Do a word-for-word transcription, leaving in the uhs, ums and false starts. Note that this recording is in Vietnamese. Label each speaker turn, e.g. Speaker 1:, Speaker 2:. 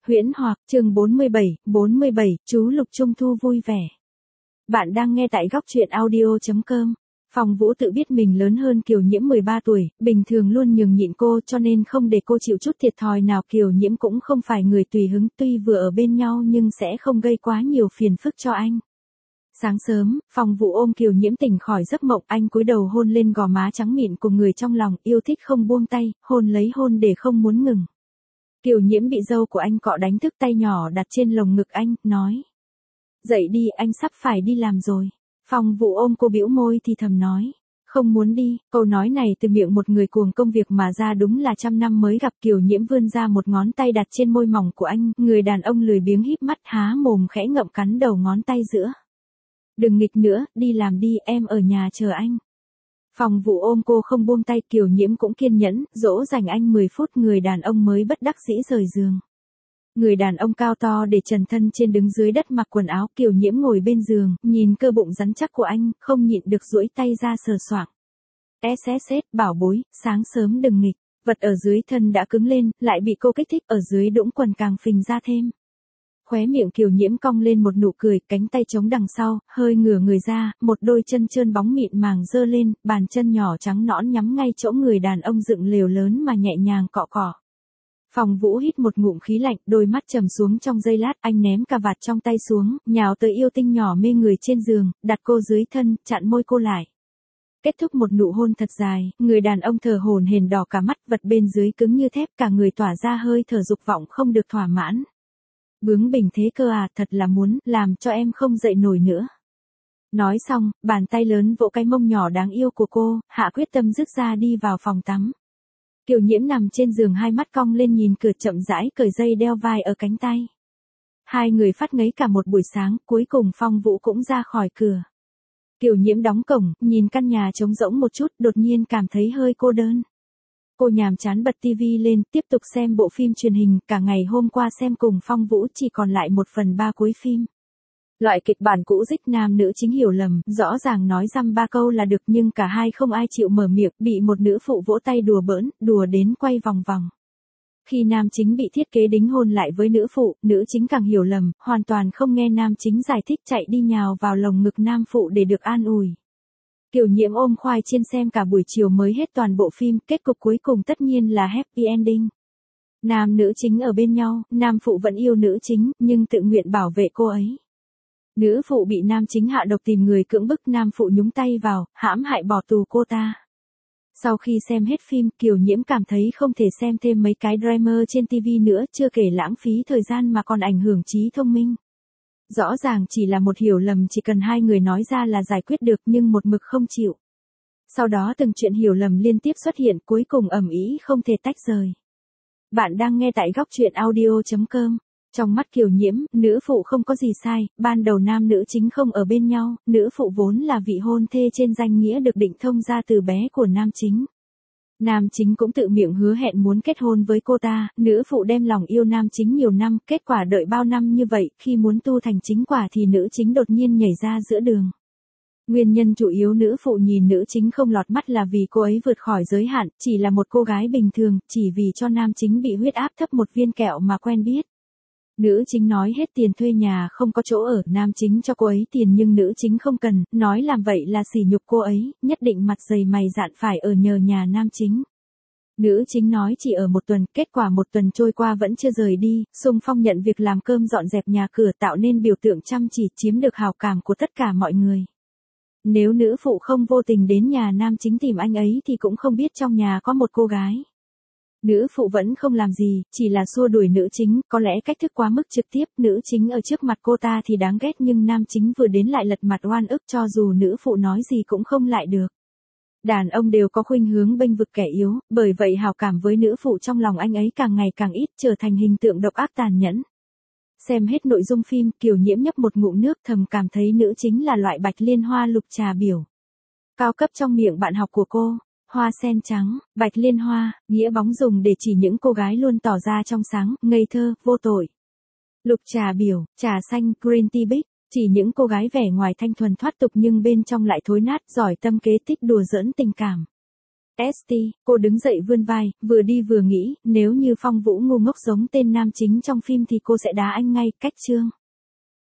Speaker 1: Huyễn Hoặc, chương bốn mươi bảy, bốn mươi bảy, chú Lục Trung Thu vui vẻ. Bạn đang nghe tại góc truyện audio chấm com. Phong Vũ tự biết mình lớn hơn Kiều Nhiễm mười ba tuổi, bình thường luôn nhường nhịn cô cho nên không để cô chịu chút thiệt thòi nào. Kiều Nhiễm cũng không phải người tùy hứng, tuy vừa ở bên nhau nhưng sẽ không gây quá nhiều phiền phức cho anh. Sáng sớm, Phong Vũ ôm Kiều Nhiễm tỉnh khỏi giấc mộng, anh cúi đầu hôn lên gò má trắng mịn của người trong lòng, yêu thích không buông tay, hôn lấy hôn để không muốn ngừng. Kiều Nhiễm bị dâu của anh cọ đánh thức, tay nhỏ đặt trên lồng ngực anh, nói. Dậy đi, anh sắp phải đi làm rồi. Phong Vũ ôm cô bĩu môi thì thầm nói. Không muốn đi. Câu nói này từ miệng một người cuồng công việc mà ra đúng là trăm năm mới gặp. Kiều Nhiễm vươn ra một ngón tay đặt trên môi mỏng của anh, người đàn ông lười biếng híp mắt há mồm khẽ ngậm cắn đầu ngón tay giữa. Đừng nghịch nữa, đi làm đi, em ở nhà chờ anh. Phong Vũ ôm cô không buông tay, Kiều Nhiễm cũng kiên nhẫn, dỗ dành anh mười phút, người đàn ông mới bất đắc dĩ rời giường. Người đàn ông cao to để trần thân trên đứng dưới đất mặc quần áo, Kiều Nhiễm ngồi bên giường, nhìn cơ bụng rắn chắc của anh, không nhịn được duỗi tay ra sờ soạng. ét ét ét, bảo bối, sáng sớm đừng nghịch, vật ở dưới thân đã cứng lên, lại bị cô kích thích, ở dưới đũng quần càng phình ra thêm. Khóe miệng Kiều Nhiễm cong lên một nụ cười, cánh tay chống đằng sau, hơi ngửa người ra, một đôi chân trơn bóng mịn màng giơ lên, bàn chân nhỏ trắng nõn nhắm ngay chỗ người đàn ông dựng lều lớn mà nhẹ nhàng cọ cọ. Phong Vũ hít một ngụm khí lạnh, đôi mắt trầm xuống trong giây lát, anh ném cà vạt trong tay xuống, nhào tới yêu tinh nhỏ mê người trên giường, đặt cô dưới thân, chặn môi cô lại. Kết thúc một nụ hôn thật dài, người đàn ông thở hổn hển đỏ cả mắt, vật bên dưới cứng như thép, cả người tỏa ra hơi thở dục vọng không được thỏa mãn. Bướng bỉnh thế cơ à, thật là muốn, làm cho em không dậy nổi nữa. Nói xong, bàn tay lớn vỗ cái mông nhỏ đáng yêu của cô, hạ quyết tâm dứt ra đi vào phòng tắm. Kiều Nhiễm nằm trên giường hai mắt cong lên nhìn cửa, chậm rãi cởi dây đeo vai ở cánh tay. Hai người phát ngấy cả một buổi sáng, cuối cùng Phong Vũ cũng ra khỏi cửa. Kiều Nhiễm đóng cổng, nhìn căn nhà trống rỗng một chút, đột nhiên cảm thấy hơi cô đơn. Cô nhàm chán bật tivi lên, tiếp tục xem bộ phim truyền hình, cả ngày hôm qua xem cùng Phong Vũ chỉ còn lại một phần ba cuối phim. Loại kịch bản cũ dích, nam nữ chính hiểu lầm, rõ ràng nói dăm ba câu là được nhưng cả hai không ai chịu mở miệng, bị một nữ phụ vỗ tay đùa bỡn, đùa đến quay vòng vòng. Khi nam chính bị thiết kế đính hôn lại với nữ phụ, nữ chính càng hiểu lầm, hoàn toàn không nghe nam chính giải thích, chạy đi nhào vào lồng ngực nam phụ để được an ủi. Kiều Nhiễm ôm khoai chiên xem cả buổi chiều mới hết toàn bộ phim, kết cục cuối cùng tất nhiên là happy ending. Nam nữ chính ở bên nhau, nam phụ vẫn yêu nữ chính, nhưng tự nguyện bảo vệ cô ấy. Nữ phụ bị nam chính hạ độc tìm người cưỡng bức, nam phụ nhúng tay vào, hãm hại bỏ tù cô ta. Sau khi xem hết phim, Kiều Nhiễm cảm thấy không thể xem thêm mấy cái drama trên tivi nữa, chưa kể lãng phí thời gian mà còn ảnh hưởng trí thông minh. Rõ ràng chỉ là một hiểu lầm, chỉ cần hai người nói ra là giải quyết được, nhưng một mực không chịu. Sau đó từng chuyện hiểu lầm liên tiếp xuất hiện, cuối cùng ầm ĩ không thể tách rời. Bạn đang nghe tại góc truyện audio chấm com. Trong mắt Kiều Nhiễm, nữ phụ không có gì sai, ban đầu nam nữ chính không ở bên nhau, nữ phụ vốn là vị hôn thê trên danh nghĩa được định thông ra từ bé của nam chính. Nam chính cũng tự miệng hứa hẹn muốn kết hôn với cô ta, nữ phụ đem lòng yêu nam chính nhiều năm, kết quả đợi bao năm như vậy, khi muốn tu thành chính quả thì nữ chính đột nhiên nhảy ra giữa đường. Nguyên nhân chủ yếu nữ phụ nhìn nữ chính không lọt mắt là vì cô ấy vượt khỏi giới hạn, chỉ là một cô gái bình thường, chỉ vì cho nam chính bị huyết áp thấp một viên kẹo mà quen biết. Nữ chính nói hết tiền thuê nhà không có chỗ ở, nam chính cho cô ấy tiền nhưng nữ chính không cần, nói làm vậy là sỉ nhục cô ấy, nhất định mặt dày mày dạn phải ở nhờ nhà nam chính. Nữ chính nói chỉ ở một tuần, kết quả một tuần trôi qua vẫn chưa rời đi, xung phong nhận việc làm cơm dọn dẹp nhà cửa, tạo nên biểu tượng chăm chỉ, chiếm được hào cảm của tất cả mọi người. Nếu nữ phụ không vô tình đến nhà nam chính tìm anh ấy thì cũng không biết trong nhà có một cô gái. Nữ phụ vẫn không làm gì, chỉ là xua đuổi nữ chính, có lẽ cách thức quá mức trực tiếp, nữ chính ở trước mặt cô ta thì đáng ghét nhưng nam chính vừa đến lại lật mặt oan ức, cho dù nữ phụ nói gì cũng không lại được. Đàn ông đều có khuynh hướng bênh vực kẻ yếu, bởi vậy hào cảm với nữ phụ trong lòng anh ấy càng ngày càng ít, trở thành hình tượng độc ác tàn nhẫn. Xem hết nội dung phim, Kiều Nhiễm nhấp một ngụm nước, thầm cảm thấy nữ chính là loại bạch liên hoa lục trà biểu. Cao cấp trong miệng bạn học của cô. Hoa sen trắng, bạch liên hoa, nghĩa bóng dùng để chỉ những cô gái luôn tỏ ra trong sáng, ngây thơ, vô tội. Lục trà biểu, trà xanh, green tea bích, chỉ những cô gái vẻ ngoài thanh thuần thoát tục nhưng bên trong lại thối nát, giỏi tâm kế, thích đùa giỡn tình cảm. ét tê, cô đứng dậy vươn vai, vừa đi vừa nghĩ, nếu như Phong Vũ ngu ngốc giống tên nam chính trong phim thì cô sẽ đá anh ngay, cách chương.